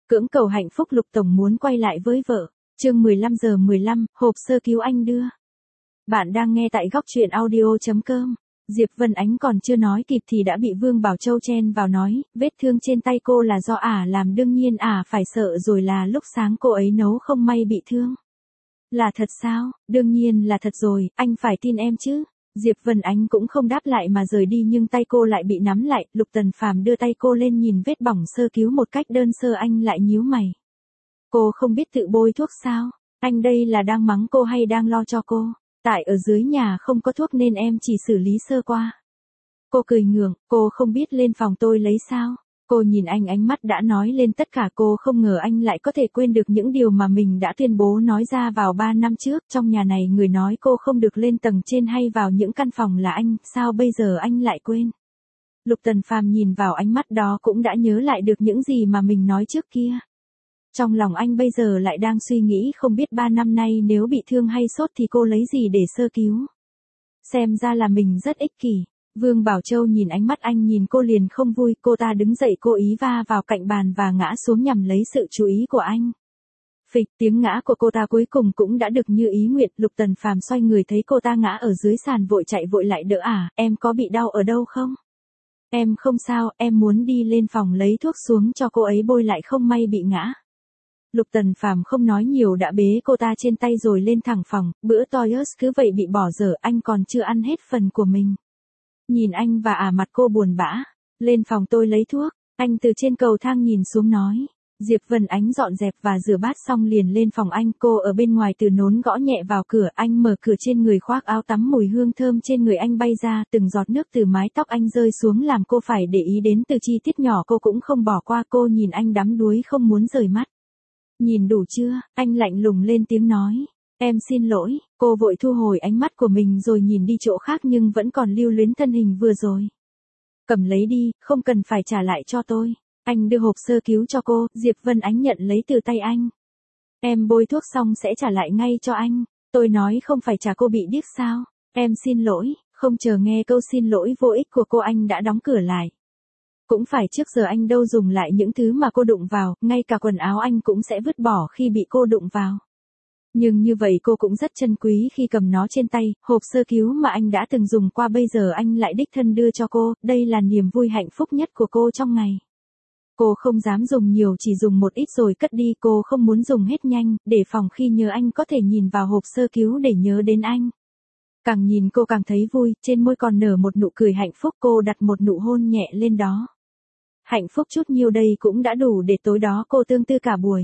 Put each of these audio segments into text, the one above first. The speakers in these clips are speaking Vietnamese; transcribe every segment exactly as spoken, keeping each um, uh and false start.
Cưỡng cầu hạnh phúc Lục Tổng muốn quay lại với vợ. Chương mười lăm giờ mười lăm, hộp sơ cứu anh đưa. Bạn đang nghe tại góc truyện audio chấm com. Diệp Vân Ánh còn chưa nói kịp thì đã bị Vương Bảo Châu chen vào nói, vết thương trên tay cô là do ả làm, đương nhiên ả phải sợ rồi, là lúc sáng cô ấy nấu không may bị thương. Là thật sao? Đương nhiên là thật rồi, anh phải tin em chứ. Diệp Vân Ánh cũng không đáp lại mà rời đi, nhưng tay cô lại bị nắm lại. Lục Tần Phàm đưa tay cô lên nhìn vết bỏng sơ cứu một cách đơn sơ, anh lại nhíu mày. Cô không biết tự bôi thuốc sao? Anh đây là đang mắng cô hay đang lo cho cô? Tại ở dưới nhà không có thuốc nên em chỉ xử lý sơ qua. Cô cười ngượng, cô không biết lên phòng tôi lấy sao? Cô nhìn anh, ánh mắt đã nói lên tất cả. Cô không ngờ anh lại có thể quên được những điều mà mình đã tuyên bố nói ra vào ba năm trước. Trong nhà này người nói cô không được lên tầng trên hay vào những căn phòng là anh, sao bây giờ anh lại quên? Lục Tần Phàm nhìn vào ánh mắt đó cũng đã nhớ lại được những gì mà mình nói trước kia. Trong lòng anh bây giờ lại đang suy nghĩ, không biết ba năm nay nếu bị thương hay sốt thì cô lấy gì để sơ cứu. Xem ra là mình rất ích kỷ. Vương Bảo Châu nhìn ánh mắt anh, nhìn cô liền không vui. Cô ta đứng dậy cố ý va vào cạnh bàn và ngã xuống nhằm lấy sự chú ý của anh. Phịch, tiếng ngã của cô ta cuối cùng cũng đã được như ý nguyện. Lục Tần Phàm xoay người thấy cô ta ngã ở dưới sàn vội chạy vội lại đỡ. À, em có bị đau ở đâu không? Em không sao, em muốn đi lên phòng lấy thuốc xuống cho cô ấy bôi lại, không may bị ngã. Lục Tần Phàm không nói nhiều đã bế cô ta trên tay rồi lên thẳng phòng. Bữa toilet cứ vậy bị bỏ dở, anh còn chưa ăn hết phần của mình. Nhìn anh và ả mặt cô buồn bã. Lên phòng tôi lấy thuốc. Anh từ trên cầu thang nhìn xuống nói. Diệp Vân Ánh dọn dẹp và rửa bát xong liền lên phòng anh. Cô ở bên ngoài từ nốn gõ nhẹ vào cửa. Anh mở cửa, trên người khoác áo tắm, mùi hương thơm trên người anh bay ra. Từng giọt nước từ mái tóc anh rơi xuống làm cô phải để ý đến từ chi tiết nhỏ cô cũng không bỏ qua. Cô nhìn anh đắm đuối không muốn rời mắt. Nhìn đủ chưa? Anh lạnh lùng lên tiếng nói. Em xin lỗi. Cô vội thu hồi ánh mắt của mình rồi nhìn đi chỗ khác nhưng vẫn còn lưu luyến thân hình vừa rồi. Cầm lấy đi, không cần phải trả lại cho tôi. Anh đưa hộp sơ cứu cho cô. Diệp Vân Ánh nhận lấy từ tay anh. Em bôi thuốc xong sẽ trả lại ngay cho anh. Tôi nói không phải trả, cô bị điếc sao? Em xin lỗi. Không chờ nghe câu xin lỗi vô ích của cô, anh đã đóng cửa lại. Cũng phải, trước giờ anh đâu dùng lại những thứ mà cô đụng vào, ngay cả quần áo anh cũng sẽ vứt bỏ khi bị cô đụng vào. Nhưng như vậy cô cũng rất trân quý khi cầm nó trên tay. Hộp sơ cứu mà anh đã từng dùng qua bây giờ anh lại đích thân đưa cho cô. Đây là niềm vui hạnh phúc nhất của cô trong ngày. Cô không dám dùng nhiều, chỉ dùng một ít rồi cất đi. Cô không muốn dùng hết nhanh, để phòng khi nhớ anh có thể nhìn vào hộp sơ cứu để nhớ đến anh. Càng nhìn cô càng thấy vui, trên môi còn nở một nụ cười hạnh phúc. Cô đặt một nụ hôn nhẹ lên đó. Hạnh phúc chút nhiêu đây cũng đã đủ để tối đó cô tương tư cả buổi.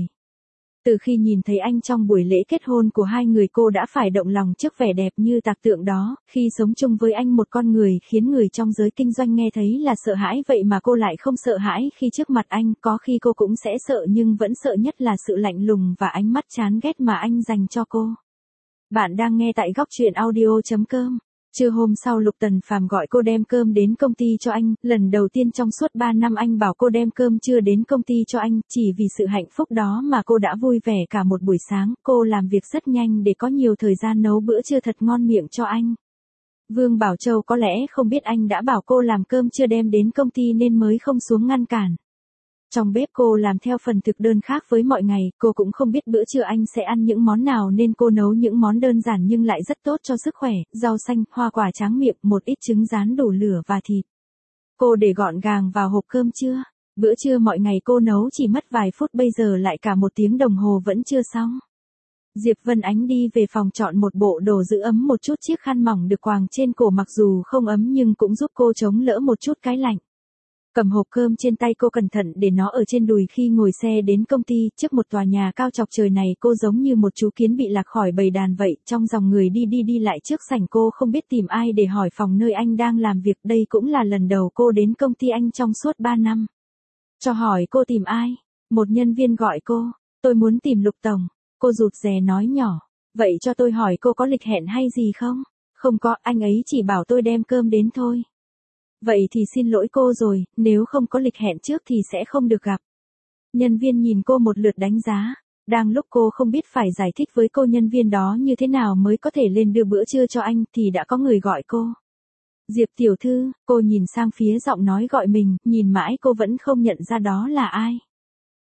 Từ khi nhìn thấy anh trong buổi lễ kết hôn của hai người, cô đã phải động lòng trước vẻ đẹp như tạc tượng đó. Khi sống chung với anh, một con người khiến người trong giới kinh doanh nghe thấy là sợ hãi, vậy mà cô lại không sợ hãi khi trước mặt anh. Có khi cô cũng sẽ sợ, nhưng vẫn sợ nhất là sự lạnh lùng và ánh mắt chán ghét mà anh dành cho cô. Bạn đang nghe tại góc truyện audio chấm com. Trưa hôm sau, Lục Tần Phàm gọi cô đem cơm đến công ty cho anh. Lần đầu tiên trong suốt ba năm anh bảo cô đem cơm trưa đến công ty cho anh. Chỉ vì sự hạnh phúc đó mà cô đã vui vẻ cả một buổi sáng. Cô làm việc rất nhanh để có nhiều thời gian nấu bữa trưa thật ngon miệng cho anh. Vương Bảo Châu có lẽ không biết anh đã bảo cô làm cơm trưa đem đến công ty nên mới không xuống ngăn cản. Trong bếp cô làm theo phần thực đơn khác với mọi ngày. Cô cũng không biết bữa trưa anh sẽ ăn những món nào nên cô nấu những món đơn giản nhưng lại rất tốt cho sức khỏe. Rau xanh, hoa quả tráng miệng, một ít trứng rán đủ lửa và thịt. Cô để gọn gàng vào hộp cơm trưa. Bữa trưa mọi ngày cô nấu chỉ mất vài phút, bây giờ lại cả một tiếng đồng hồ vẫn chưa xong. Diệp Vân Ánh đi về phòng chọn một bộ đồ giữ ấm một chút. Chiếc khăn mỏng được quàng trên cổ mặc dù không ấm nhưng cũng giúp cô chống lỡ một chút cái lạnh. Cầm hộp cơm trên tay, cô cẩn thận để nó ở trên đùi khi ngồi xe đến công ty. Trước một tòa nhà cao chọc trời này, cô giống như một chú kiến bị lạc khỏi bầy đàn vậy. Trong dòng người đi đi đi lại trước sảnh, cô không biết tìm ai để hỏi phòng nơi anh đang làm việc. Đây cũng là lần đầu cô đến công ty anh trong suốt ba năm. Cho hỏi cô tìm ai? Một nhân viên gọi cô. Tôi muốn tìm Lục Tổng. Cô rụt rè nói nhỏ. Vậy cho tôi hỏi cô có lịch hẹn hay gì không? Không có, anh ấy chỉ bảo tôi đem cơm đến thôi. Vậy thì xin lỗi cô rồi, nếu không có lịch hẹn trước thì sẽ không được gặp. Nhân viên nhìn cô một lượt đánh giá. Đang lúc cô không biết phải giải thích với cô nhân viên đó như thế nào mới có thể lên đưa bữa trưa cho anh thì đã có người gọi cô. Diệp tiểu thư. Cô nhìn sang phía giọng nói gọi mình, nhìn mãi cô vẫn không nhận ra đó là ai.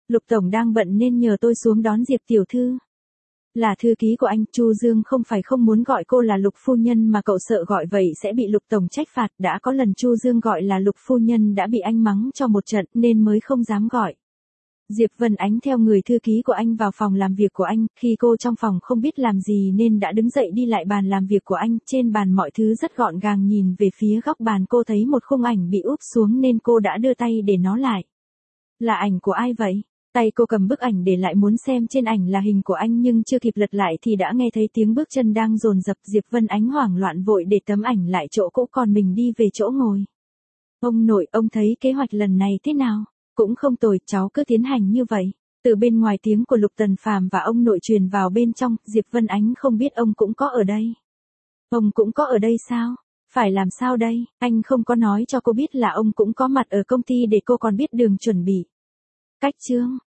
Lục tổng đang bận nên nhờ tôi xuống đón Diệp tiểu thư. Là thư ký của anh, Chu Dương không phải không muốn gọi cô là Lục phu nhân mà cậu sợ gọi vậy sẽ bị Lục tổng trách phạt, đã có lần Chu Dương gọi là Lục phu nhân đã bị anh mắng cho một trận nên mới không dám gọi. Diệp Vân Ánh theo người thư ký của anh vào phòng làm việc của anh, khi cô trong phòng không biết làm gì nên đã đứng dậy đi lại bàn làm việc của anh, trên bàn mọi thứ rất gọn gàng, nhìn về phía góc bàn cô thấy một khung ảnh bị úp xuống nên cô đã đưa tay để nó lại. Là ảnh của ai vậy? Tay cô cầm bức ảnh để lại muốn xem trên ảnh là hình của anh nhưng chưa kịp lật lại thì đã nghe thấy tiếng bước chân đang dồn dập. Diệp Vân Ánh hoảng loạn vội để tấm ảnh lại chỗ cũ còn mình đi về chỗ ngồi. Ông nội, ông thấy kế hoạch lần này thế nào? Cũng không tồi, cháu cứ tiến hành như vậy. Từ bên ngoài tiếng của Lục Tần Phàm và ông nội truyền vào bên trong, Diệp Vân Ánh không biết ông cũng có ở đây. Ông cũng có ở đây sao? Phải làm sao đây? Anh không có nói cho cô biết là ông cũng có mặt ở công ty để cô còn biết đường chuẩn bị. Cách chương